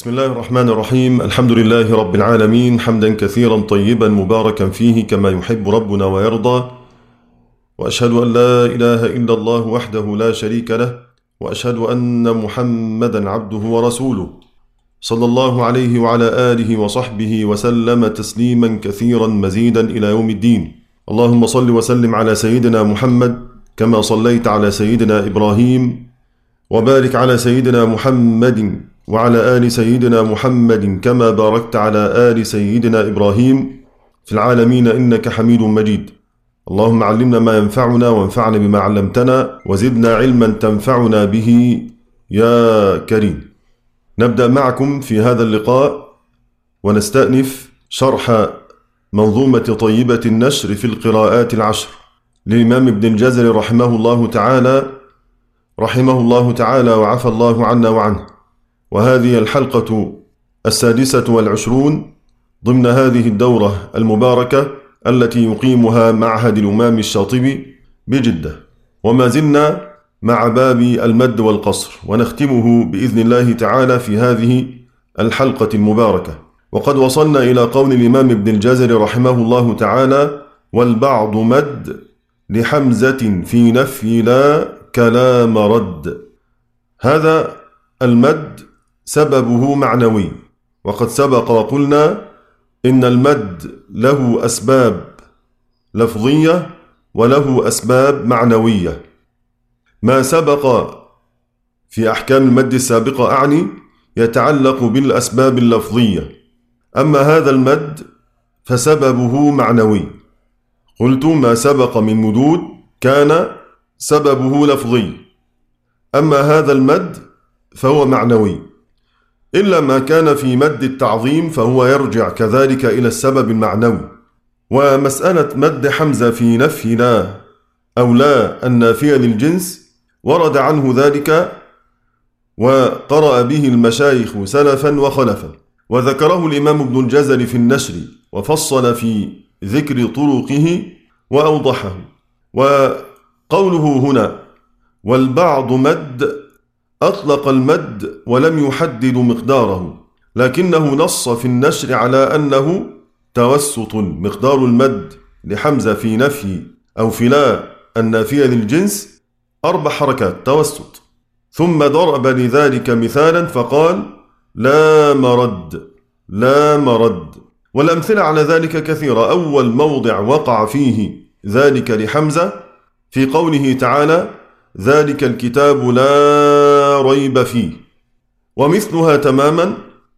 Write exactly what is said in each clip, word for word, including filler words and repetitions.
بسم الله الرحمن الرحيم. الحمد لله رب العالمين، حمدا كثيرا طيبا مباركا فيه كما يحب ربنا ويرضى. وأشهد أن لا إله إلا الله وحده لا شريك له، وأشهد أن محمدا عبده ورسوله صلى الله عليه وعلى آله وصحبه وسلم تسليما كثيرا مزيدا إلى يوم الدين. اللهم صل وسلم على سيدنا محمد كما صليت على سيدنا إبراهيم، وبارك على سيدنا محمد وعلى آل سيدنا محمد كما باركت على آل سيدنا إبراهيم في العالمين إنك حميد مجيد. اللهم علمنا ما ينفعنا وانفعنا بما علمتنا وزدنا علما تنفعنا به يا كريم. نبدأ معكم في هذا اللقاء ونستأنف شرح منظومة طيبة النشر في القراءات العشر للإمام ابن الجزري رحمه الله تعالى رحمه الله تعالى وعفى الله عنا وعنه. وهذه الحلقة السادسة والعشرون ضمن هذه الدورة المباركة التي يقيمها معهد الإمام الشاطبي بجدة، وما زلنا مع باب المد والقصر، ونختمه بإذن الله تعالى في هذه الحلقة المباركة. وقد وصلنا إلى قول الإمام ابن الجزري رحمه الله تعالى: والبعض مد لحمزة في نفي لا كلام رد. هذا المد سببه معنوي، وقد سبق وقلنا إن المد له أسباب لفظية وله أسباب معنوية. ما سبق في أحكام المد السابقة أعني يتعلق بالأسباب اللفظية، أما هذا المد فسببه معنوي. قلت ما سبق من مدود كان سببه لفظي، أما هذا المد فهو معنوي، إلا ما كان في مد التعظيم فهو يرجع كذلك إلى السبب المعنوي. ومسألة مد حمزة في نفي لا أو لا النافية للجنس ورد عنه ذلك وقرأ به المشايخ سلفا وخلفا، وذكره الإمام ابن الجزري في النشر وفصل في ذكر طرقه وأوضحه. وقوله هنا والبعض مد أطلق المد ولم يحدد مقداره، لكنه نص في النشر على أنه توسط. مقدار المد لحمزة في نفي أو في لا النافية للجنس أربع حركات توسط، ثم ضرب لذلك مثالا فقال لا مرد لا مرد. والأمثلة على ذلك كثيرة. أول موضع وقع فيه ذلك لحمزة في قوله تعالى ذلك الكتاب لا ريب فيه، ومثلها تماما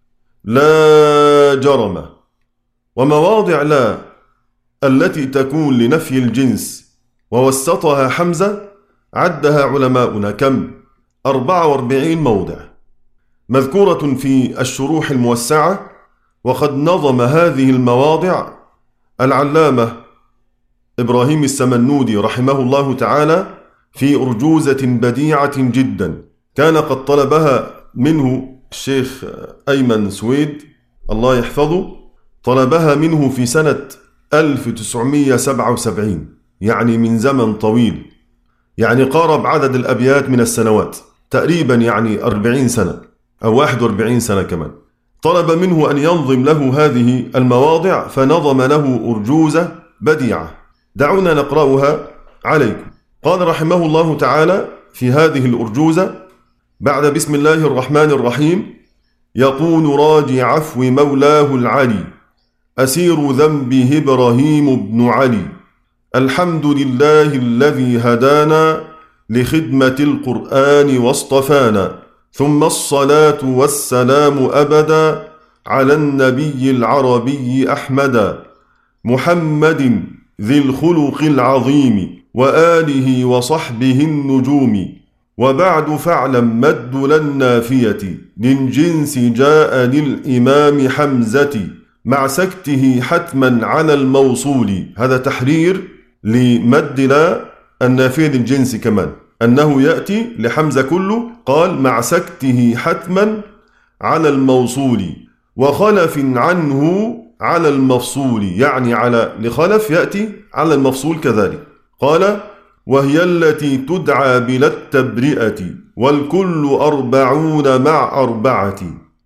لا جرم. ومواضع لا التي تكون لنفي الجنس ووسطها حمزة عدها علماؤنا كم؟ أربعة وأربعين موضع مذكورة في الشروح الموسعة. وقد نظم هذه المواضع العلامة إبراهيم السمنودي رحمه الله تعالى في أرجوزة بديعة جدا، كان قد طلبها منه الشيخ أيمن سويد الله يحفظه، طلبها منه في سنة ألف وتسعمائة وسبعة وسبعين، يعني من زمن طويل، يعني قارب عدد الأبيات من السنوات تقريبا، يعني أربعين سنة أو واحد وأربعين سنة كمان. طلب منه أن ينظم له هذه المواضع فنظم له أرجوزة بديعة. دعونا نقرأها عليكم. قال رحمه الله تعالى في هذه الأرجوزة بعد بسم الله الرحمن الرحيم: يقول راجي عفو مولاه العلي أسير ذنبه إبراهيم بن علي، الحمد لله الذي هدانا لخدمة القرآن واصطفانا، ثم الصلاة والسلام أبدا على النبي العربي أحمدا، محمد ذي الخلق العظيم وآله وصحبه النجوم. وبعد فاعلم مد للنافية للجنس جاء للإمام حمزة مع سكته حتما على الموصول. هذا تحرير لمد لا النافية للجنس كمان، أنه يأتي لحمزة كله قال مع سكته حتما على الموصول، وخلف عنه على المفصول، يعني على لخلف يأتي على المفصول كذلك. قال وهي التي تدعى بلا التبرئة والكل أربعون مع أربعة،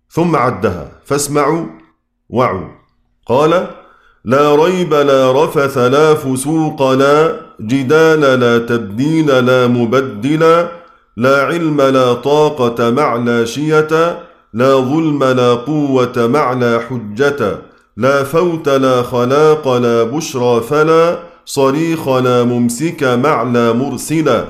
ثم عدها فاسمعوا وعوا. قال: لا ريب لا رفث لا فسوق لا جدال لا تبديل لا مبدل لا علم لا طاقة مع لا شية لا ظلم لا قوة مع لا حجة لا فوت لا خلاق لا بشرى فلا صريخ لا ممسك مع لا مرسلا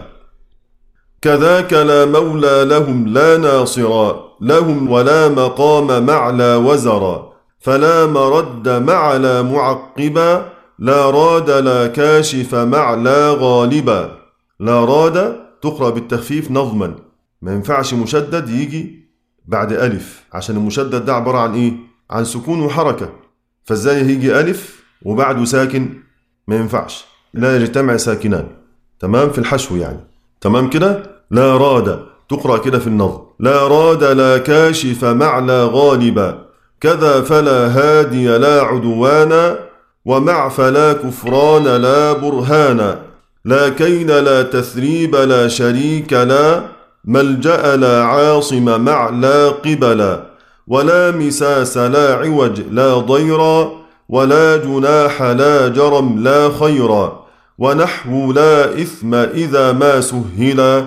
كذاك لا مولى لهم لا ناصرا لهم ولا مقام مع لا وزرا فلا مرد مع لا معقبا لا راد لا كاشف مع لا غالبا. لا راد تقرأ بالتخفيف نظما، ما ينفعش مشدد يجي بعد ألف، عشان المشدد ده عبارة عن إيه؟ عن سكون وحركة، فإزاي هيجي ألف وبعده ساكن؟ ما ينفعش، لا يجتمع ساكنان. تمام؟ في الحشو يعني. تمام كده؟ لا راد تقرأ كده في النظم. لا راد لا كاشف مع لا غالبا كذا فلا هادي لا عدوانا ومع فلا كفران لا برهانا لا كين لا تثريب لا شريك لا ملجأ لا عاصم مع لا قبلا ولا مساس لا عوج لا ضيرا ولا جناح لا جرم لا خيرا ونحو لا إثم إذا ما سهلا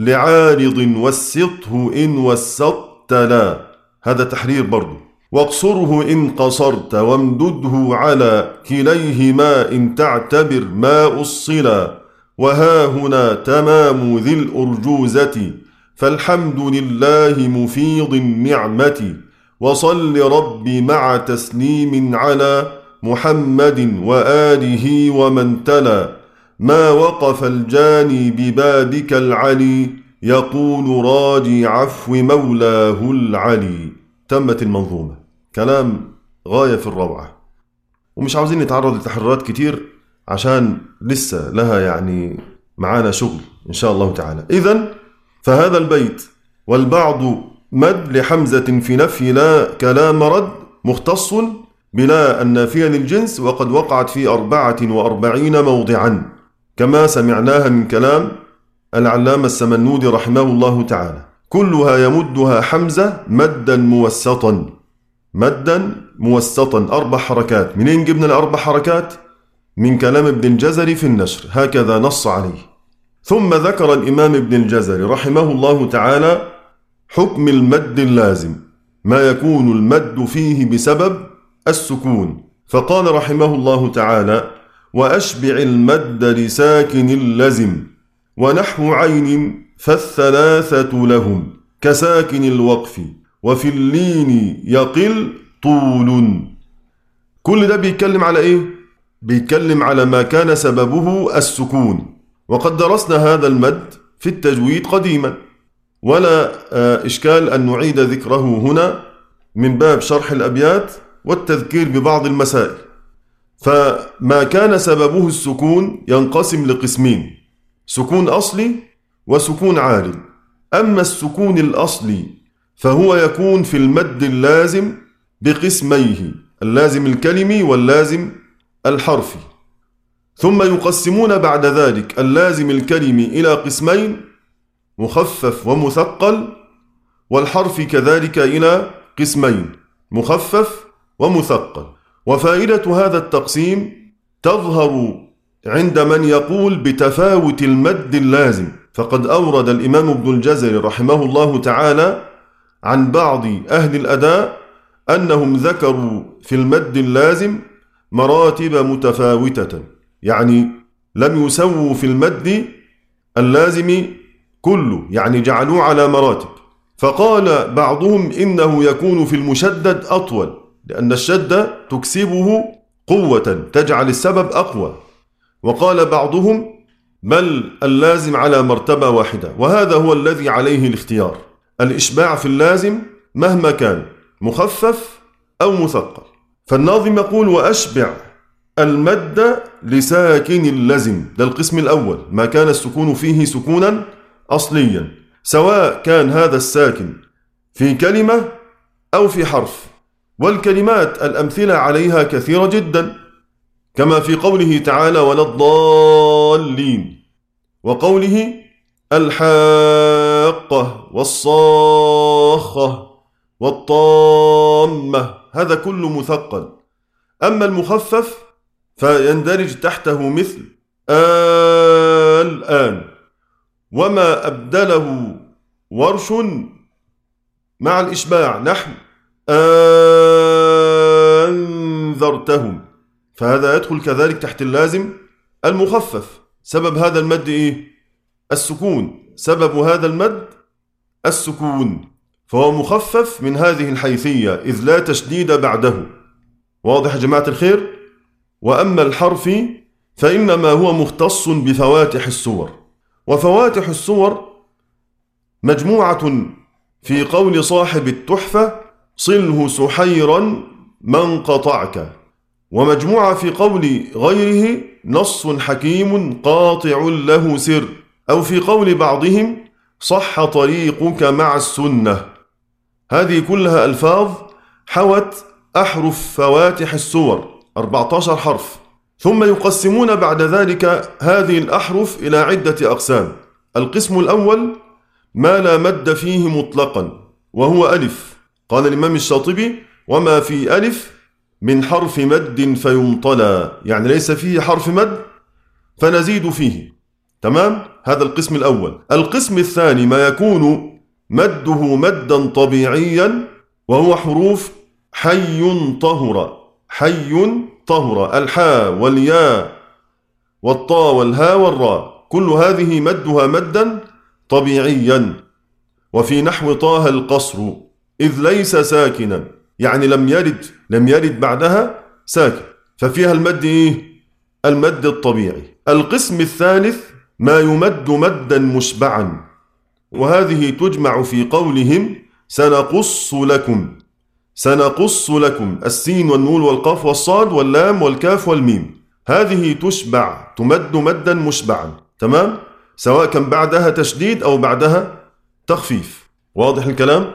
لعارض وسطه إن وسطت لا. هذا تحرير برضو. واقصره إن قصرت وامدده على كليهما إن تعتبر ما أصلا وها هنا تمام ذي الأرجوزة فالحمد لله مفيض النعمة وصل ربي مع تسليم على محمد وآله ومن تلا ما وقف الجاني ببابك العلي يقول راجي عفو مولاه العلي. تمت المنظومة. كلام غاية في الروعة، ومش عاوزين نتعرض لتحريرات كتير عشان لسه لها يعني معانا شغل إن شاء الله تعالى. إذن فهذا البيت والبعض مد لحمزة في نفي لا كلام رد مختص بلا النافية للجنس وقد وقعت في أربعة وأربعين موضعا كما سمعناها من كلام العلامة السمنودي رحمه الله تعالى، كلها يمدها حمزة مدا موسطا. مدا موسطا أربع حركات. منين جبنا الأربع حركات؟ من كلام ابن الجزري في النشر، هكذا نص عليه. ثم ذكر الإمام ابن الجزري رحمه الله تعالى حكم المد اللازم، ما يكون المد فيه بسبب السكون، فقال رحمه الله تعالى: وأشبع المد لساكن اللزم ونحو عين فالثلاثة لهم كساكن الوقف وفي اللين يقل طول. كل ده بيتكلم على إيه؟ بيتكلم على ما كان سببه السكون، وقد درسنا هذا المد في التجويد قديما، ولا إشكال أن نعيد ذكره هنا من باب شرح الأبيات والتذكير ببعض المسائل. فما كان سببه السكون ينقسم لقسمين: سكون أصلي وسكون عارض. أما السكون الأصلي فهو يكون في المد اللازم بقسميه، اللازم الكلمي واللازم الحرفي، ثم يقسمون بعد ذلك اللازم الكلمي إلى قسمين: مخفف ومثقل، والحرف كذلك إلى قسمين: مخفف ومثقل. وفائدة هذا التقسيم تظهر عند من يقول بتفاوت المد اللازم، فقد أورد الإمام ابن الجزري رحمه الله تعالى عن بعض أهل الأداء أنهم ذكروا في المد اللازم مراتب متفاوتة، يعني لم يسووا في المد اللازم كله، يعني جعلوه على مراتب. فقال بعضهم إنه يكون في المشدد أطول، لأن الشدة تكسبه قوة تجعل السبب أقوى. وقال بعضهم بل اللازم على مرتبة واحدة، وهذا هو الذي عليه الاختيار، الإشباع في اللازم مهما كان مخفف أو مثقل. فالناظم يقول: وأشبع المد لساكن اللزم، ده القسم الأول، ما كان السكون فيه سكونا أصليا، سواء كان هذا الساكن في كلمة أو في حرف. والكلمات الأمثلة عليها كثيرة جدا، كما في قوله تعالى: ولا الضالين، وقوله الحاقة والصاخة والطامة، هذا كله مثقل. أما المخفف فيندرج تحته مثل الآن، وما أبدله ورش مع الإشباع نحو أنذرتهم، فهذا يدخل كذلك تحت اللازم المخفف. سبب هذا المد إيه؟ السكون، سبب هذا المد السكون، فهو مخفف من هذه الحيثية إذ لا تشديد بعده. واضح يا جماعة الخير؟ وأما الحرف فإنما هو مختص بفواتح السور، وفواتح السور مجموعة في قول صاحب التحفة صله سحيرا من قطعك، ومجموعة في قول غيره نص حكيم قاطع له سر، أو في قول بعضهم صح طريقك مع السنة. هذه كلها ألفاظ حوت أحرف فواتح السور، أربعة عشر حرف. ثم يقسمون بعد ذلك هذه الأحرف إلى عدة أقسام. القسم الأول ما لا مد فيه مطلقا، وهو ألف. قال الإمام الشاطبي وما في ألف من حرف مد فيمطلى، يعني ليس فيه حرف مد فنزيد فيه. تمام؟ هذا القسم الأول. القسم الثاني ما يكون مده مدا طبيعيا، وهو حروف حي طهر، حي طهر، الحاء والياء والطاء والهاء والراء، كل هذه مدها مدا طبيعيا. وفي نحو طه القصر إذ ليس ساكنا، يعني لم يرد لم يرد بعدها ساكن، ففيها المد إيه؟ المد الطبيعي. القسم الثالث ما يمد مدا مشبعا، وهذه تجمع في قولهم سنقص لكم، سنقص لكم، السين والنون والقاف والصاد واللام والكاف والميم، هذه تشبع، تمد مدا مشبعا. تمام؟ سواء كان بعدها تشديد أو بعدها تخفيف. واضح الكلام؟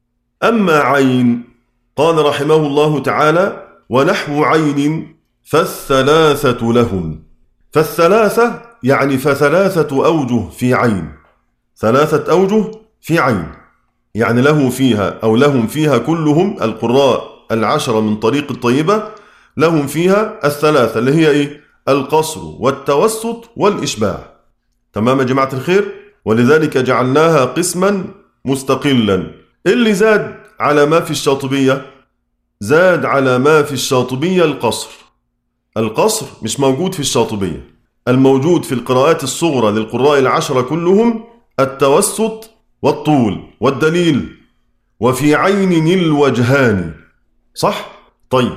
أما عين، قال رحمه الله تعالى ونحو عين فالثلاثة لهم. فالثلاثة يعني فثلاثة أوجه في عين، ثلاثة أوجه في عين، يعني له فيها أو لهم فيها كلهم القراء العشرة من طريق الطيبة، لهم فيها الثلاثة اللي هي إيه؟ القصر والتوسط والإشباع. تمام يا جماعة الخير؟ ولذلك جعلناها قسما مستقلا. اللي زاد على ما في الشاطبية، زاد على ما في الشاطبية القصر. القصر مش موجود في الشاطبية، الموجود في القراءات الصغرى للقراء العشرة كلهم التوسط والطول. والدليل وفي عين الوجهان. صح؟ طيب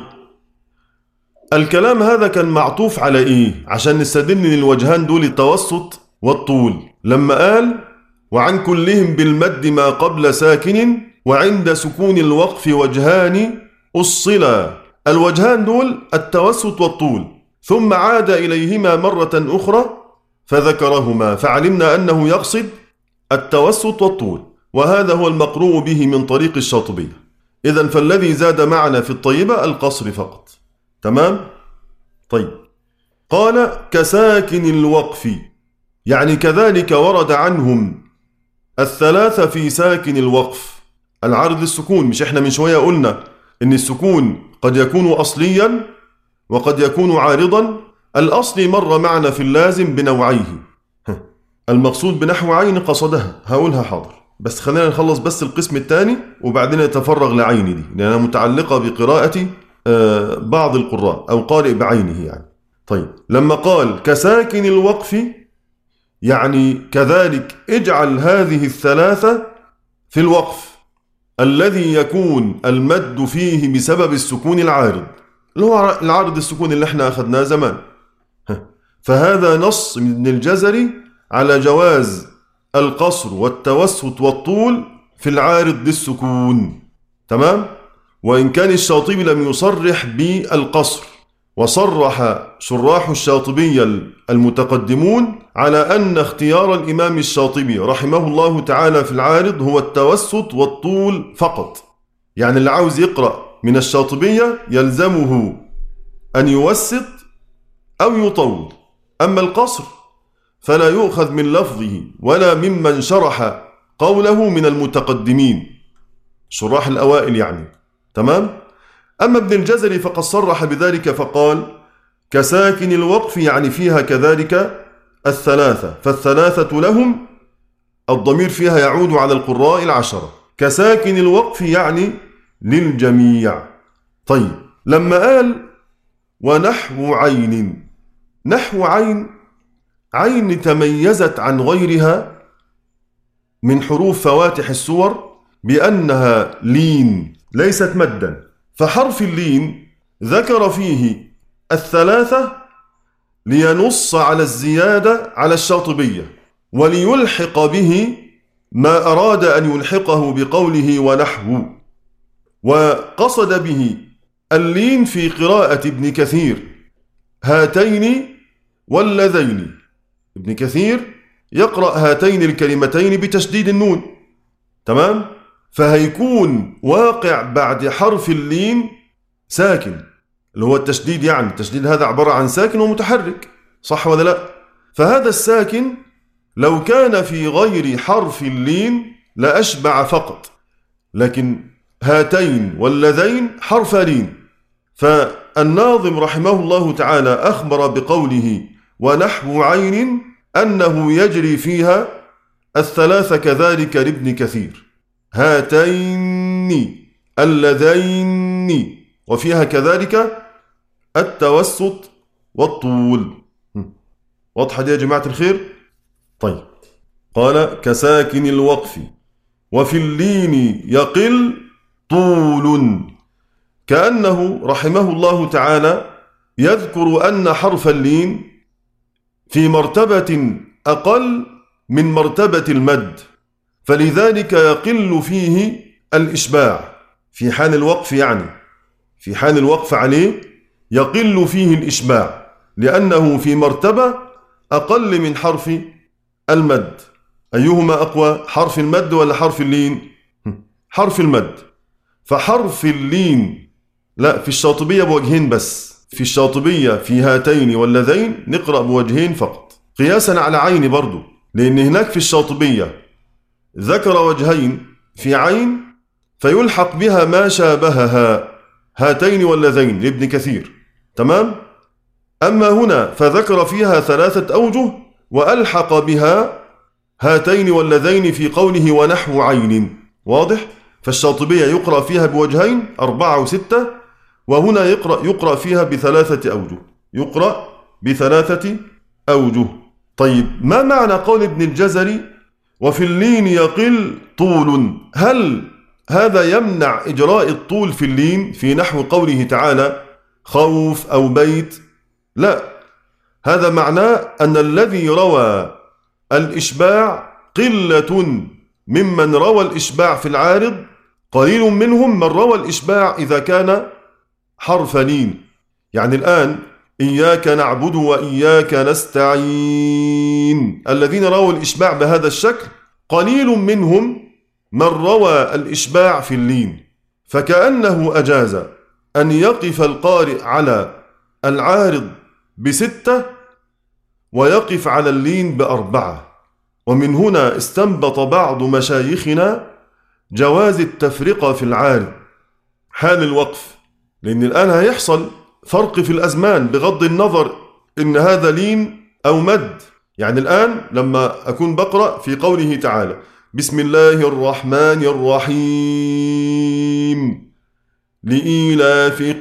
الكلام هذا كان معطوف على إيه؟ عشان نستدل ان الوجهان دول التوسط والطول، لما قال وعن كلهم بالمد ما قبل ساكن وعند سكون الوقف وجهان أصلا. الوجهان دول التوسط والطول، ثم عاد إليهما مرة أخرى فذكرهما، فعلمنا أنه يقصد التوسط والطول، وهذا هو المقروء به من طريق الشاطبية. إذن فالذي زاد معنا في الطيبة القصر فقط. تمام؟ طيب قال كساكن الوقف، يعني كذلك ورد عنهم الثلاثة في ساكن الوقف. العارض للسكون، مش احنا من شوية قلنا ان السكون قد يكون أصليا وقد يكون عارضا. الأصلي مر معنا في اللازم بنوعيه، المقصود بنحو عين قصدها، هقولها حاضر، بس خلينا نخلص بس القسم الثاني وبعدين نتفرغ لعين دي لأنها متعلقة بقراءة بعض القراء أو قارئ بعينه يعني. طيب لما قال كساكن الوقف، يعني كذلك اجعل هذه الثلاثة في الوقف الذي يكون المد فيه بسبب السكون العارض، اللي هو العارض السكون اللي احنا أخذناه زمان. فهذا نص من الجزري على جواز القصر والتوسط والطول في العارض للسكون. تمام؟ وإن كان الشاطبي لم يصرح بالقصر، وصرح شراح الشاطبية المتقدمون على أن اختيار الإمام الشاطبي رحمه الله تعالى في العارض هو التوسط والطول فقط. يعني اللي عاوز يقرأ من الشاطبية يلزمه أن يوسط أو يطول، أما القصر فلا يؤخذ من لفظه ولا ممن شرح قوله من المتقدمين. الشراح الأوائل يعني. تمام. أما ابن الجزري فقد صرح بذلك فقال كساكن الوقف يعني فيها كذلك الثلاثة، فالثلاثة لهم، الضمير فيها يعود على القراء العشرة. كساكن الوقف يعني للجميع. طيب لما قال ونحو عين، نحو عين، عين تميزت عن غيرها من حروف فواتح السور بأنها لين ليست مدا، فحرف اللين ذكر فيه الثلاثة لينص على الزيادة على الشاطبية، وليلحق به ما أراد أن يلحقه بقوله ونحو، وقصد به اللين في قراءة ابن كثير هاتين واللذين. ابن كثير يقرأ هاتين الكلمتين بتشديد النون. تمام. فهيكون واقع بعد حرف اللين ساكن، اللي هو التشديد، يعني التشديد هذا عبارة عن ساكن ومتحرك، صح ولا لا؟ فهذا الساكن لو كان في غير حرف اللين لأشبع فقط، لكن هاتين واللذين حرف لين. فالناظم رحمه الله تعالى أخبر بقوله ونحو عين أنه يجري فيها الثلاثة كذلك لابن كثير، هاتين اللذين، وفيها كذلك التوسط والطول. واضحة دي يا جماعة الخير؟ طيب قال كساكن الوقف وفي اللين يقل طول، كأنه رحمه الله تعالى يذكر أن حرف اللين في مرتبة أقل من مرتبة المد، فلذلك يقل فيه الإشباع في حال الوقف، يعني في حال الوقف عليه يقل فيه الإشباع لأنه في مرتبة أقل من حرف المد. أيهما أقوى، حرف المد ولا حرف اللين؟ حرف المد. فحرف اللين لا، في الشاطبية بوجهين بس، في الشاطبية في هاتين واللذين نقرأ بوجهين فقط، قياسا على عين برضو، لأن هناك في الشاطبية ذكر وجهين في عين فيلحق بها ما شابهها، هاتين واللذين لابن كثير. تمام. أما هنا فذكر فيها ثلاثة أوجه وألحق بها هاتين واللذين في قوله ونحو عين. واضح؟ فالشاطبية يقرأ فيها بوجهين أربعة وستة، وهنا يقرأ, يقرأ فيها بثلاثة أوجه، يقرأ بثلاثة أوجه. طيب ما معنى قول ابن الجزري وفي اللين يقل طول؟ هل هذا يمنع إجراء الطول في اللين في نحو قوله تعالى خوف أو بيت؟ لا، هذا معناه أن الذي روى الإشباع قلة ممن روى الإشباع في العارض، قليل منهم من روى الإشباع إذا كان حرف لين. يعني الآن إياك نعبد وإياك نستعين، الذين رووا الإشباع بهذا الشكل قليل منهم من روى الإشباع في اللين، فكأنه أجاز أن يقف القارئ على العارض بستة ويقف على اللين بأربعة. ومن هنا استنبط بعض مشايخنا جواز التفرقة في العارض حال الوقف، لأن الآن هيحصل فرق في الأزمان بغض النظر إن هذا لين أو مد. يعني الآن لما أكون بقرأ في قوله تعالى بسم الله الرحمن الرحيم لإيلاف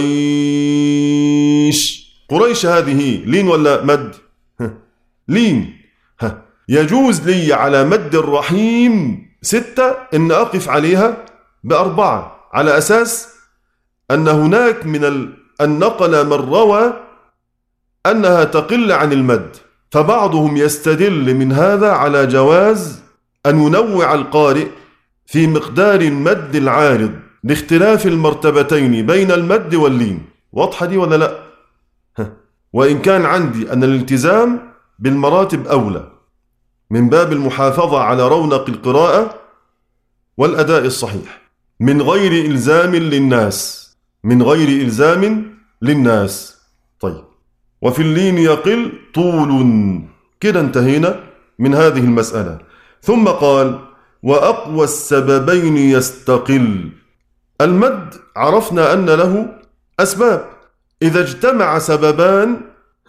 قريش، قريش هذه لين ولا مد؟ لين. يجوز لي على مد الرحيم ستة إن أقف عليها بأربعة، على أساس أن هناك من النقل من روى أنها تقل عن المد، فبعضهم يستدل من هذا على جواز أن ينوع القارئ في مقدار المد العارض لاختلاف المرتبتين بين المد واللين. واضحة دي ولا لا؟ وإن كان عندي أن الالتزام بالمراتب أولى من باب المحافظة على رونق القراءة والأداء الصحيح من غير إلزام للناس، من غير إلزام للناس. طيب وفي اللين يقل طول. كده انتهينا من هذه المسألة. ثم قال وأقوى السببين يستقل. المد عرفنا أن له أسباب، إذا اجتمع سببان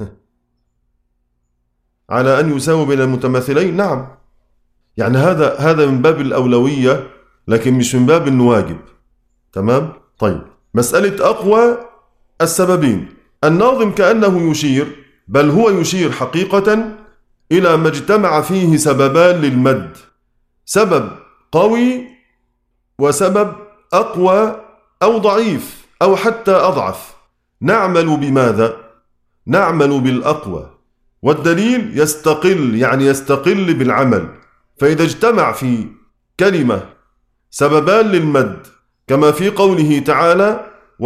على أن يساوي بين المتماثلين نعم، يعني هذا هذا من باب الأولوية لكن مش من باب إنه واجب. تمام؟ طيب، مسألة أقوى السببين، الناظم كأنه يشير، بل هو يشير حقيقة إلى ما اجتمع فيه سببان للمد، سبب قوي وسبب أقوى أو ضعيف أو حتى أضعف. نعمل بماذا؟ نعمل بالأقوى، والدليل يستقل، يعني يستقل بالعمل. فإذا اجتمع في كلمة سببان للمد كما في قوله تعالى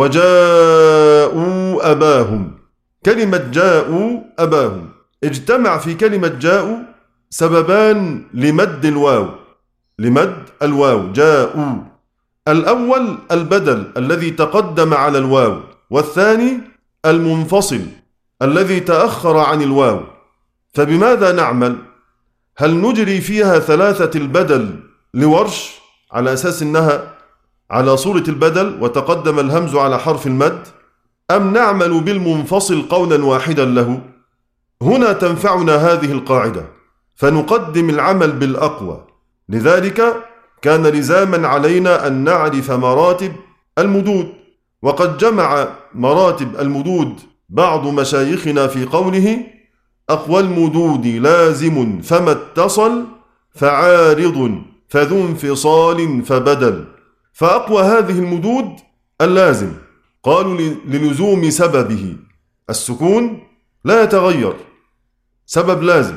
وجاءوا أباهم، كلمة جاءوا أباهم اجتمع في كلمة جاءوا سببان لمد الواو، لمد الواو جاءوا. الأول البدل الذي تقدم على الواو، والثاني المنفصل الذي تأخر عن الواو. فبماذا نعمل؟ هل نجري فيها ثلاثة البدل لورش على أساس أنها على صورة البدل وتقدم الهمز على حرف المد، أم نعمل بالمنفصل قولا واحدا له؟ هنا تنفعنا هذه القاعدة، فنقدم العمل بالأقوى. لذلك كان لزاما علينا أن نعرف مراتب المدود، وقد جمع مراتب المدود بعض مشايخنا في قوله أقوى المدود لازم فما اتصل فعارض فذو انفصال فبدل. فأقوى هذه المدود اللازم، قالوا للزوم سببه السكون لا يتغير، سبب لازم،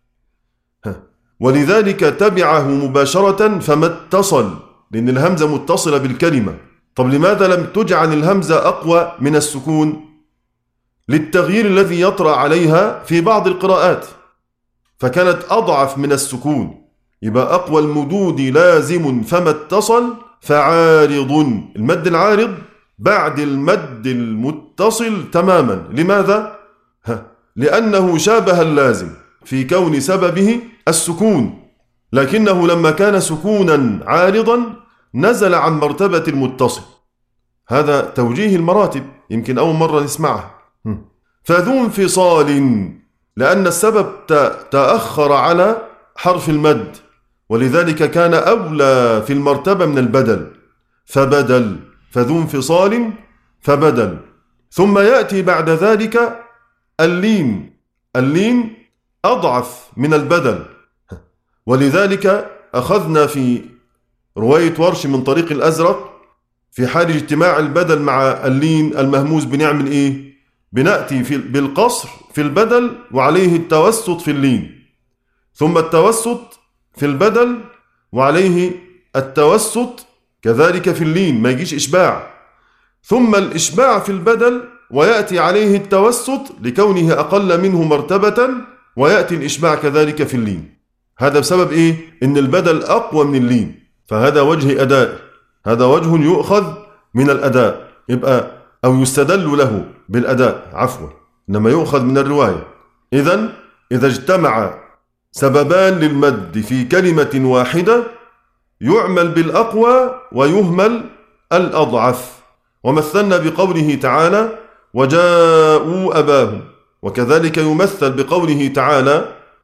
ولذلك تبعه مباشرة فما اتصل، لأن الهمزة متصلة بالكلمة. طب لماذا لم تجعل الهمزة أقوى من السكون؟ للتغيير الذي يطرأ عليها في بعض القراءات، فكانت أضعف من السكون. يبقى أقوى المدود لازم فما اتصل فعارض، المد العارض بعد المد المتصل تماما. لماذا؟ ها. لأنه شابه اللازم في كون سببه السكون، لكنه لما كان سكونا عارضا نزل عن مرتبة المتصل. هذا توجيه المراتب، يمكن أول مرة نسمعها. فذو انفصال، لأن السبب تأخر على حرف المد، ولذلك كان أولى في المرتبة من البدل، فبدل، فذو انفصال فبدل. ثم يأتي بعد ذلك اللين، اللين أضعف من البدل، ولذلك أخذنا في رواية ورش من طريق الأزرق في حال اجتماع البدل مع اللين المهموز بنعمل إيه؟ بنأتي في بالقصر في البدل وعليه التوسط في اللين، ثم التوسط في البدل وعليه التوسط كذلك في اللين، ما يجيش إشباع، ثم الإشباع في البدل ويأتي عليه التوسط لكونه أقل منه مرتبة، ويأتي الإشباع كذلك في اللين. هذا بسبب إيه؟ إن البدل أقوى من اللين، فهذا وجه أداء، هذا وجه يؤخذ من الأداء، يبقى أو يستدل له بالأداء عفوا، إنما يؤخذ من الرواية. إذن إذا اجتمع سببان للمد في كلمة واحدة يعمل بالأقوى ويهمل الأضعف. ومثلنا بقوله تعالى وجاءوا أباهم، وكذلك يمثل بقوله تعالى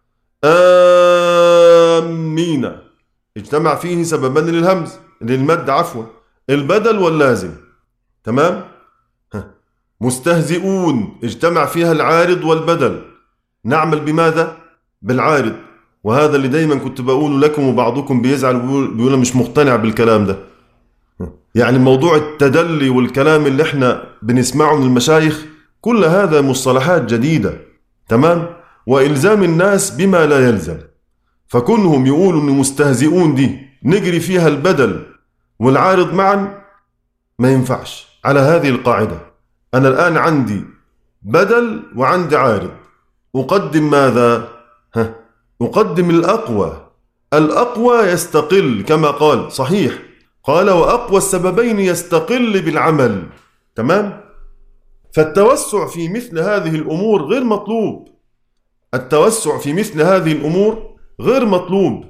آمين، اجتمع فيه سببان للهمز للمد عفوا، البدل واللازم. تمام؟ مستهزئون اجتمع فيها العارض والبدل، نعمل بماذا؟ بالعارض. وهذا اللي دايما كنت بقوله لكم، وبعضكم بيزعل بيقول مش مقتنع بالكلام ده. يعني موضوع التدلي والكلام اللي احنا بنسمعه من المشايخ كل هذا مصطلحات جديدة، تمام؟ وإلزام الناس بما لا يلزم. فكونهم يقولوا ان مستهزئون دي نجري فيها البدل والعارض معا ما ينفعش على هذه القاعدة. أنا الآن عندي بدل وعندي عارض، أقدم ماذا؟ ها. أقدم الأقوى، الأقوى يستقل كما قال صحيح، قال وأقوى السببين يستقل بالعمل. تمام؟ فالتوسع في مثل هذه الأمور غير مطلوب، التوسع في مثل هذه الأمور غير مطلوب.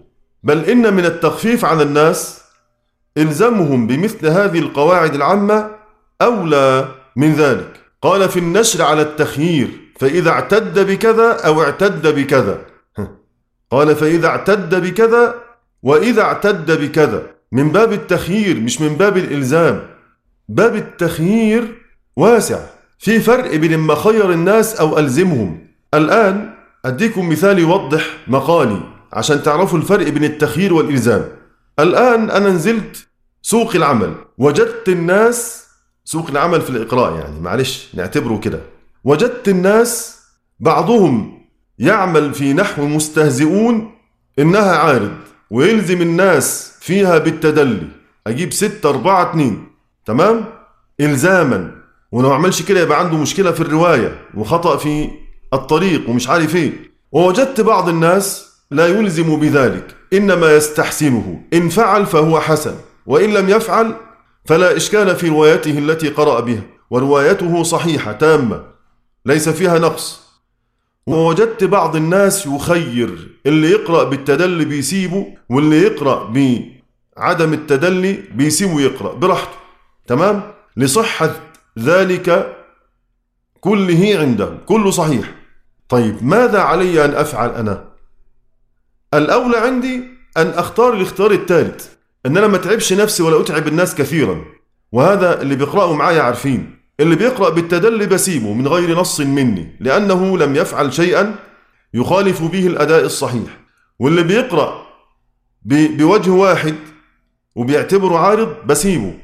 بل إن من التخفيف على الناس إلزامهم بمثل هذه القواعد العامة أولى من ذلك. قال في النشر على التخيير: فإذا اعتد بكذا أو اعتد بكذا. قال فإذا اعتد بكذا وإذا اعتد بكذا، من باب التخيير مش من باب الإلزام. باب التخيير واسع، في فرق بين ما خير الناس أو ألزمهم. الآن أديكم مثال يوضح مقالي عشان تعرفوا الفرق بين التخيير والإلزام. الآن أنا نزلت سوق العمل، وجدت الناس، سوق العمل في الإقراء يعني، معلش نعتبره كده، وجدت الناس بعضهم يعمل في نحو مستهزئون إنها عارض، ويلزم الناس فيها بالتدلي، أجيب ستة أربعة اتنين، تمام؟ إلزاما، ولو عملش كده يبقى عنده مشكلة في الرواية وخطأ في الطريق ومش عارف ايه. ووجدت بعض الناس لا يلزم بذلك، إنما يستحسنه، إن فعل فهو حسن، وإن لم يفعل فلا إشكال في روايته التي قرأ بها، وروايته صحيحة تامة ليس فيها نقص. ووجدت بعض الناس يخير، اللي يقرأ بالتدلي بيسيبه، واللي يقرأ بعدم التدلي بيسيبه يقرأ براحته، تمام؟ لصحة ذلك كله عنده، كله صحيح. طيب ماذا علي أن أفعل أنا؟ الأولى عندي أن أختار الاختيار الثالث، أن أنا ما أتعبش نفسي ولا أتعب الناس كثيرا، وهذا اللي بيقرأوا معايا عارفين. اللي بيقرأ بالتدلي بسيبه من غير نص مني، لأنه لم يفعل شيئا يخالف به الأداء الصحيح. واللي بيقرأ بوجه واحد وبيعتبره عارض بسيبه،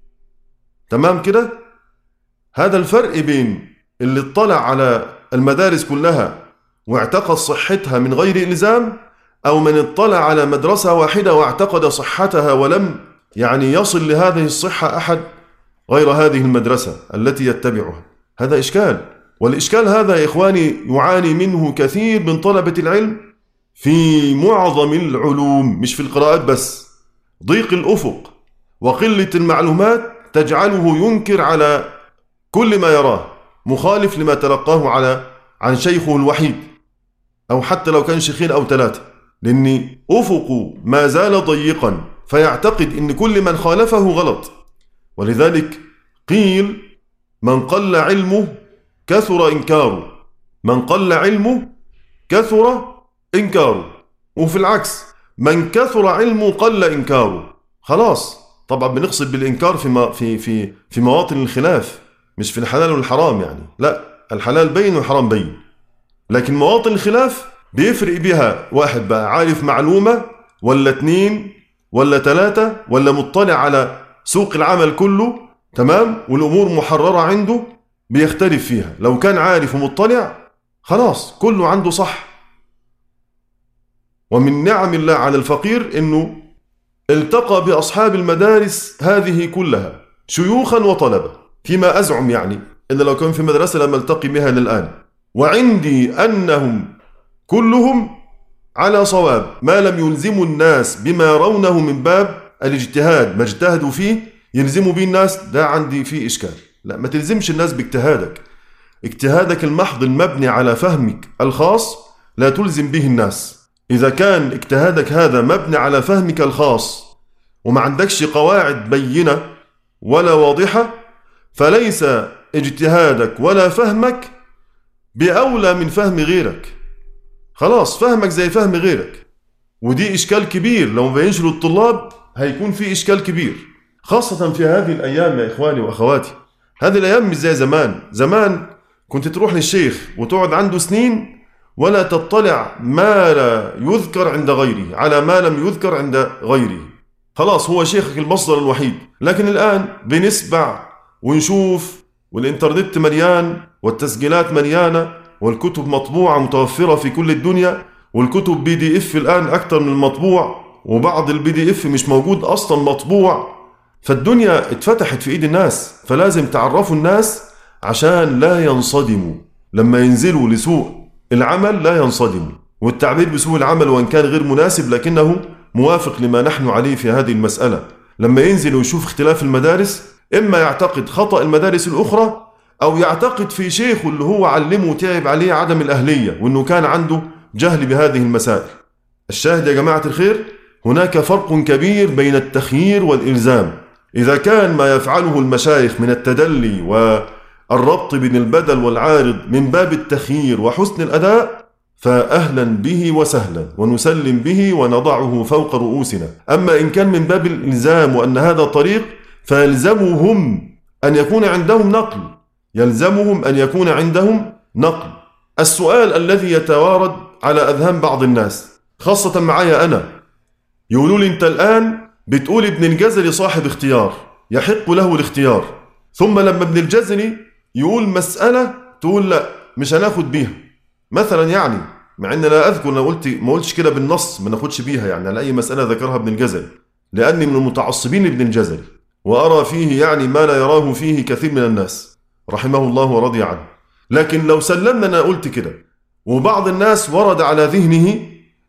تمام كده؟ هذا الفرق بين اللي اطلع على المدارس كلها واعتقد صحتها من غير إلزام، أو من اطلع على مدرسة واحدة واعتقد صحتها ولم يعني يصل لهذه الصحة أحد غير هذه المدرسة التي يتبعها. هذا إشكال، والإشكال هذا يا إخواني يعاني منه كثير من طلبة العلم في معظم العلوم، مش في القراءات بس. ضيق الأفق وقلة المعلومات تجعله ينكر على كل ما يراه، مخالف لما تلقاه على عن شيخه الوحيد، أو حتى لو كان شيخين أو ثلاثة، لأن أفقه ما زال ضيقا، فيعتقد أن كل من خالفه غلط. ولذلك قيل: من قل علمه كثر إنكاره، من قل علمه كثر إنكاره. وفي العكس، من كثر علمه قل إنكاره. خلاص، طبعا بنقصد بالإنكار في في في في مواطن الخلاف، مش في الحلال والحرام يعني، لا، الحلال بين والحرام بين، لكن مواطن الخلاف بيفرق بها واحد بقى عارف معلومة ولا اتنين ولا تلاتة، ولا مطلع على سوق العمل كله، تمام، والأمور محررة عنده، بيختلف فيها. لو كان عارف ومطلع خلاص كله عنده صح. ومن نعم الله على الفقير إنه التقى بأصحاب المدارس هذه كلها شيوخا وطلبة، فيما أزعم يعني إن لو كان في مدرسة لم التقي بها للآن، وعندي أنهم كلهم على صواب، ما لم يلزموا الناس بما يرونه من باب الاجتهاد، ما اجتهدوا فيه يلزموا به الناس، ده عندي فيه إشكال. لا، ما تلزمش الناس باجتهادك، اجتهادك المحض المبني على فهمك الخاص لا تلزم به الناس. إذا كان اجتهادك هذا مبني على فهمك الخاص وما عندكش قواعد بينة ولا واضحة، فليس اجتهادك ولا فهمك بأولى من فهم غيرك. خلاص، فهمك زي فهم غيرك، ودي إشكال كبير. لو ما بينش للطلاب هيكون في إشكال كبير، خاصة في هذه الأيام يا إخواني وأخواتي. هذه الأيام مش زي زمان. زمان كنت تروح للشيخ وتقعد عنده سنين ولا تطلع ما لا يذكر عند غيره على ما لم يذكر عند غيره، خلاص هو شيخك المصدر الوحيد. لكن الآن بنسمع ونشوف، والإنترنت مليان، والتسجيلات مليانة، والكتب مطبوعة متوفرة في كل الدنيا، والكتب بي دي اف الآن أكتر من المطبوع، وبعض البي دي اف مش موجود أصلا مطبوع. فالدنيا اتفتحت في إيد الناس، فلازم تعرفوا الناس عشان لا ينصدموا لما ينزلوا لسوق العمل، لا ينصدموا. والتعبير بسوق العمل وإن كان غير مناسب لكنه موافق لما نحن عليه في هذه المسألة. لما ينزل ويشوف اختلاف المدارس، إما يعتقد خطأ المدارس الأخرى، أو يعتقد في شيخه اللي هو علمه وتعب عليه عدم الأهلية، وأنه كان عنده جهل بهذه المسائل. الشاهد يا جماعة الخير هناك فرق كبير بين التخيير والإلزام. إذا كان ما يفعله المشايخ من التدلي والربط بين البدل والعارض من باب التخيير وحسن الأداء فأهلا به وسهلا، ونسلم به ونضعه فوق رؤوسنا. أما إن كان من باب الإلزام وأن هذا طريق فيلزمهم أن يكون عندهم نقل، يلزمهم أن يكون عندهم نقل. السؤال الذي يتوارد على أذهان بعض الناس خاصة معايا أنا، يقولوا لي أنت الآن بتقول ابن الجزري صاحب اختيار، يحق له الاختيار، ثم لما ابن الجزري يقول مسألة تقول لا مش هناخد بيها مثلا، يعني مع أن لا أذكر أنا قلت ما قلتش كده بالنص ما ناخدش بيها يعني على أي مسألة ذكرها ابن الجزري، لأني من المتعصبين لابن الجزري وأرى فيه يعني ما لا يراه فيه كثير من الناس رحمه الله ورضي عنه. لكن لو سلمنا أنا قلت كده وبعض الناس ورد على ذهنه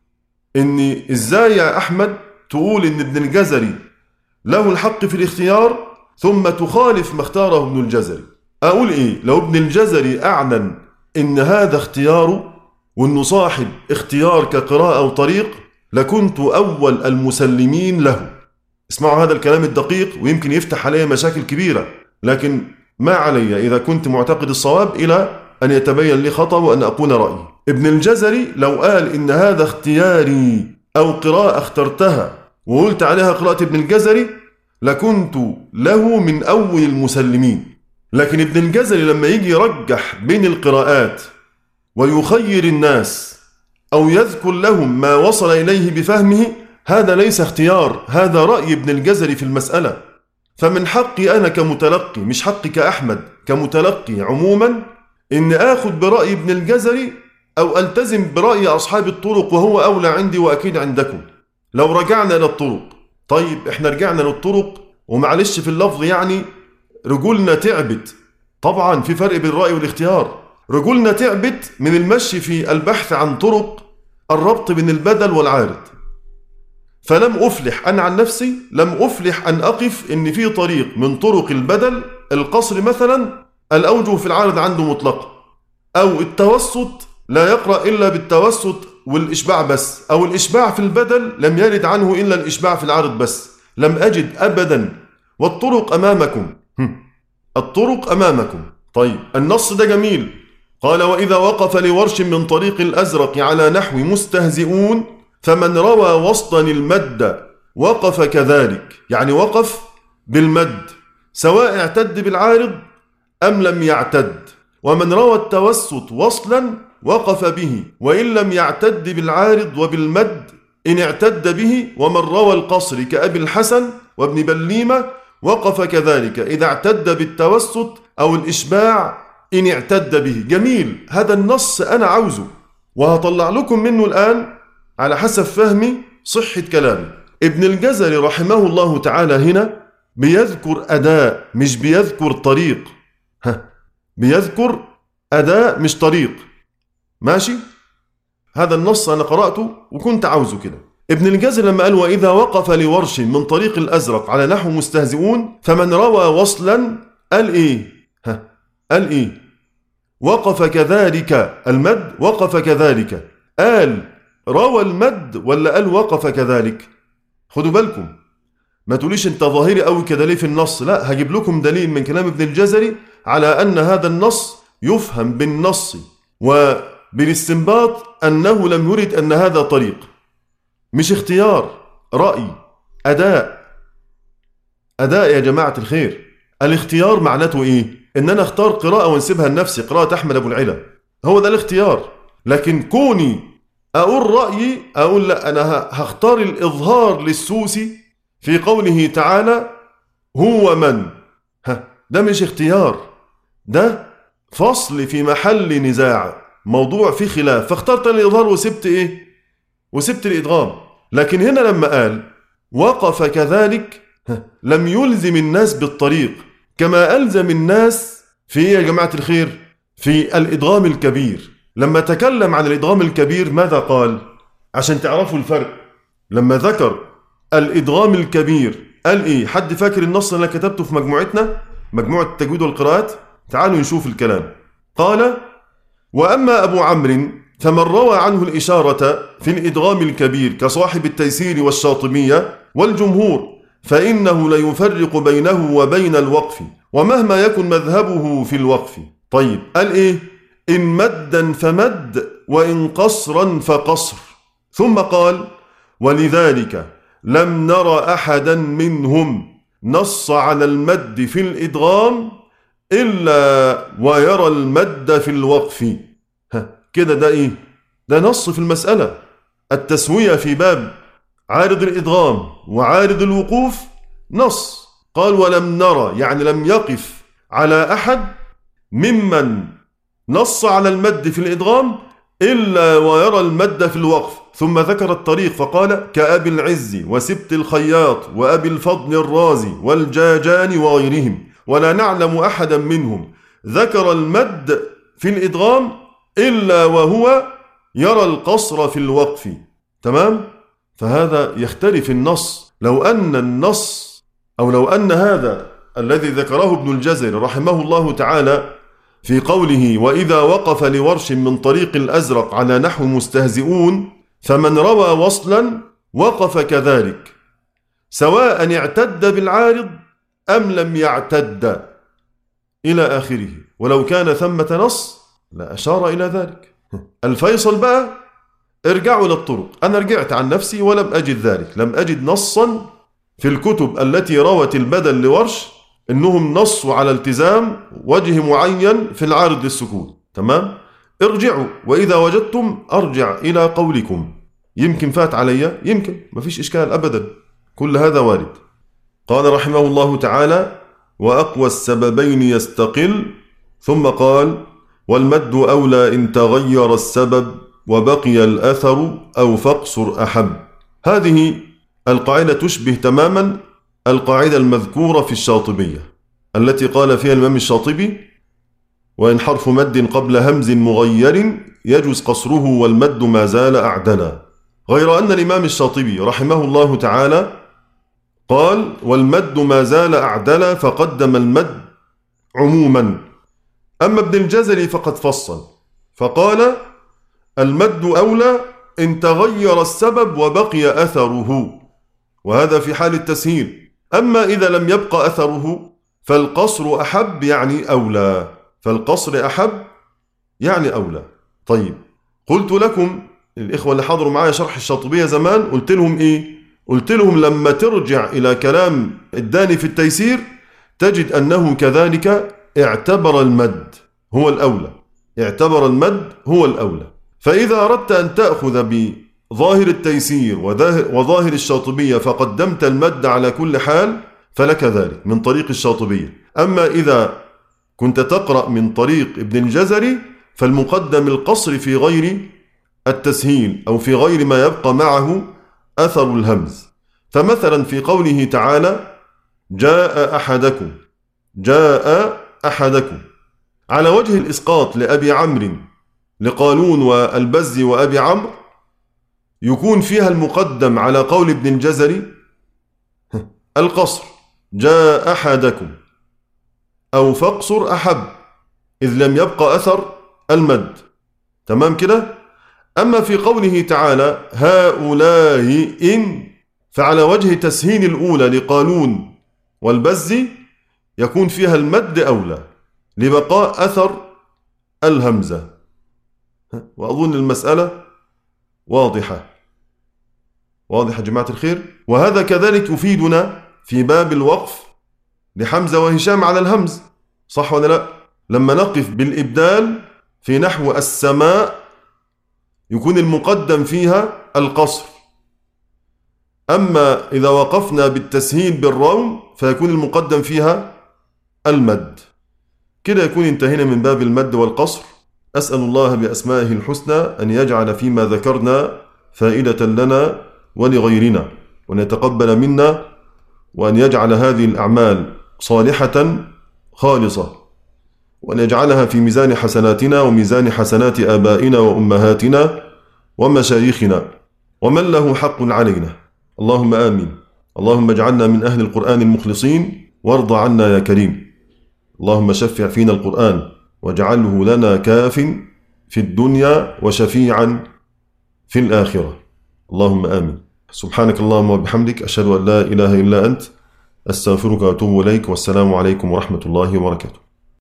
إن إزاي يا أحمد تقول إن ابن الجزري له الحق في الاختيار ثم تخالف ما اختاره ابن الجزري، أقول إيه؟ لو ابن الجزري أعلن إن هذا اختياره وإنه صاحب اختيار كقراءة أو طريق لكنت أول المسلمين له. اسمعوا هذا الكلام الدقيق ويمكن يفتح عليه مشاكل كبيرة، لكن ما علي إذا كنت معتقد الصواب إلى أن يتبين لي خطأ وأن أقول رأيي. ابن الجزري لو قال إن هذا اختياري أو قراءة اخترتها وقلت عليها قراءة ابن الجزري لكنت له من أول المسلمين. لكن ابن الجزري لما يجي يرجح بين القراءات ويخير الناس أو يذكر لهم ما وصل إليه بفهمه، هذا ليس اختيار، هذا رأي ابن الجزري في المسألة. فمن حقي أنا كمتلقي، مش حقي كأحمد كمتلقي عموما، إن آخذ برأي ابن الجزري أو ألتزم برأي أصحاب الطرق، وهو أولى عندي وأكيد عندكم. لو رجعنا إلى الطرق، طيب إحنا رجعنا للطرق ومعلش في اللفظ يعني رجولنا تعبت، طبعا في فرق بين الرأي والاختيار. رجولنا تعبت من المشي في البحث عن طرق الربط بين البدل والعارض، فلم أفلح أنا عن نفسي، لم أفلح أن أقف إن في طريق من طرق البدل القصر مثلا الأوجه في العارض عنده مطلقة، أو التوسط لا يقرأ إلا بالتوسط والإشباع بس، أو الإشباع في البدل لم يرد عنه إلا الإشباع في العارض بس، لم أجد أبدا. والطرق أمامكم، الطرق أمامكم. طيب النص ده جميل، قال وإذا وقف لورش من طريق الأزرق على نحو مستهزئون فمن روى وسطا المد وقف كذلك، يعني وقف بالمد سواء اعتد بالعارض أم لم يعتد. ومن روى التوسط وصلا وقف به وإن لم يعتد بالعارض وبالمد إن اعتد به. ومن روى القصر كأبي الحسن وابن بليمة وقف كذلك إذا اعتد بالتوسط أو الإشباع إن اعتد به. جميل، هذا النص أنا عاوزه وهطلع لكم منه الآن على حسب فهمي صحة كلامي. ابن الجزري رحمه الله تعالى هنا بيذكر أداء مش بيذكر طريق، ها بيذكر أداء مش طريق، ماشي؟ هذا النص أنا قرأته وكنت عاوزه كده. ابن الجزري لما قال وإذا وقف لورش من طريق الأزرق على نحو مستهزئون فمن روى وصلا قال إيه؟ ها قال إيه؟ وقف كذلك المد، وقف كذلك، قال روى المد ولا قال وقف كذلك؟ خدوا بالكم ما تقوليش انت ظاهري قوي كده ليه في النص، لا، هجيب لكم دليل من كلام ابن الجزري على أن هذا النص يفهم بالنص وبالاستنباط أنه لم يرد أن هذا طريق، مش اختيار، رأي، أداء. أداء يا جماعة الخير. الاختيار معناته إيه؟ إن أنا اختار قراءة وانسبها لنفسي، قراءة أحمد أبو العلا، هو ده الاختيار. لكن كوني أقول رأيي، أقول لا أنا هختار الإظهار للسوسي في قوله تعالى هو من، ها ده مش اختيار، ده فصل في محل نزاع، موضوع فيه خلاف، فاخترت الإظهار وسبت إيه؟ وسبت الإدغام. لكن هنا لما قال وقف كذلك لم يلزم الناس بالطريق كما ألزم الناس في يا جماعة الخير في الإدغام الكبير. لما تكلم عن الإدغام الكبير ماذا قال؟ عشان تعرفوا الفرق. لما ذكر الإدغام الكبير قال إيه؟ حد فاكر النص اللي كتبته في مجموعتنا، مجموعة التجويد والقراءات؟ تعالوا نشوف الكلام. قال وأما أبو عمرو فمن روى عنه الإشارة في الإدغام الكبير كصاحب التيسير والشاطبية والجمهور فإنه ليفرق بينه وبين الوقف ومهما يكن مذهبه في الوقف. طيب قال إيه؟ إن مدا فمد وإن قصرا فقصر. ثم قال ولذلك لم نر أحدا منهم نص على المد في الإدغام إلا ويرى المد في الوقف. كده ده إيه؟ ده نص في المسألة. التسوية في باب عارض الإدغام وعارض الوقوف نص. قال ولم نرى يعني لم يقف على أحد ممن نص على المد في الإدغام إلا ويرى المد في الوقف. ثم ذكر الطريق فقال كأبي العز وسبت الخياط وأبي الفضل الرازي والجاجان وغيرهم ولا نعلم أحدا منهم ذكر المد في الإدغام إلا وهو يرى القصر في الوقف. تمام؟ فهذا يختلف النص. لو أن النص أو لو أن هذا الذي ذكره ابن الجزري رحمه الله تعالى في قوله وإذا وقف لورش من طريق الأزرق على نحو مستهزئون فمن روى وصلا وقف كذلك سواء اعتد بالعارض أم لم يعتد إلى آخره. ولو كان ثمة نص لا أشار إلى ذلك. الفيصل بقى ارجعوا للطرق. أنا رجعت عن نفسي ولم أجد ذلك، لم أجد نصا في الكتب التي روت البدل لورش إنهم نصوا على التزام وجه معين في العارض للسكون. تمام؟ ارجعوا وإذا وجدتم أرجع إلى قولكم. يمكن فات علي، يمكن، ما فيش إشكال أبدا، كل هذا وارد. قال رحمه الله تعالى وأقوى السببين يستقل. ثم قال والمد أولى إن تغير السبب وبقي الأثر أو فاقصر أحب. هذه القاعدة تشبه تماما القاعدة المذكورة في الشاطبية التي قال فيها الإمام الشاطبي وإن حرف مد قبل همز مغير يجوز قصره والمد ما زال أعدلا. غير أن الإمام الشاطبي رحمه الله تعالى قال والمد ما زال أعدلا فقدم المد عموما. أما ابن الجزري فقد فصل فقال المد أولى إن تغير السبب وبقي أثره، وهذا في حال التسهيل. أما إذا لم يبقى أثره فالقصر أحب يعني أولى، فالقصر أحب يعني أولى. طيب قلت لكم الإخوة اللي حضروا معايا شرح الشاطبية زمان قلت لهم إيه؟ قلت لهم لما ترجع إلى كلام الداني في التيسير تجد أنه كذلك اعتبر المد هو الأولى، اعتبر المد هو الأولى. فإذا أردت أن تأخذ بظاهر التيسير وظاهر الشاطبية فقدمت المد على كل حال فلك ذلك من طريق الشاطبية. أما إذا كنت تقرأ من طريق ابن الجزري فالمقدم القصر في غير التسهيل أو في غير ما يبقى معه أثر الهمز. فمثلا في قوله تعالى جاء أحدكم، جاء أحدكم على وجه الإسقاط لأبي عمرو لقالون والبزي وأبي عمرو يكون فيها المقدم على قول ابن الجزري القصر جاء أحدكم أو فاقصر أحب إذ لم يبقى أثر المد. تمام كده؟ أما في قوله تعالى هؤلاء إن فعلى وجه تسهيل الأولى لقالون والبزي يكون فيها المد أولى لبقاء أثر الهمزة. وأظن المسألة واضحة واضحة جماعة الخير. وهذا كذلك يفيدنا في باب الوقف لحمزة وهشام على الهمز، صح ولا لا؟ لما نقف بالإبدال في نحو السماء يكون المقدم فيها القصر، أما إذا وقفنا بالتسهيل بالروم فيكون المقدم فيها المد. كده يكون انتهينا من باب المد والقصر. أسأل الله بأسمائه الحسنى أن يجعل فيما ذكرنا فائدة لنا ولغيرنا، وأن يتقبل منا، وأن يجعل هذه الأعمال صالحة خالصة، وأن يجعلها في ميزان حسناتنا وميزان حسنات آبائنا وأمهاتنا ومشايخنا ومن له حق علينا. اللهم آمين. اللهم اجعلنا من أهل القرآن المخلصين وارض عنا يا كريم. اللهم شفع فينا القرآن واجعله لنا كاف في الدنيا وشفيعا في الآخرة. اللهم آمين. سبحانك اللهم وبحمدك، أشهد أن لا إله إلا أنت، أستغفرك وأتوب إليك، والسلام عليكم ورحمة الله وبركاته.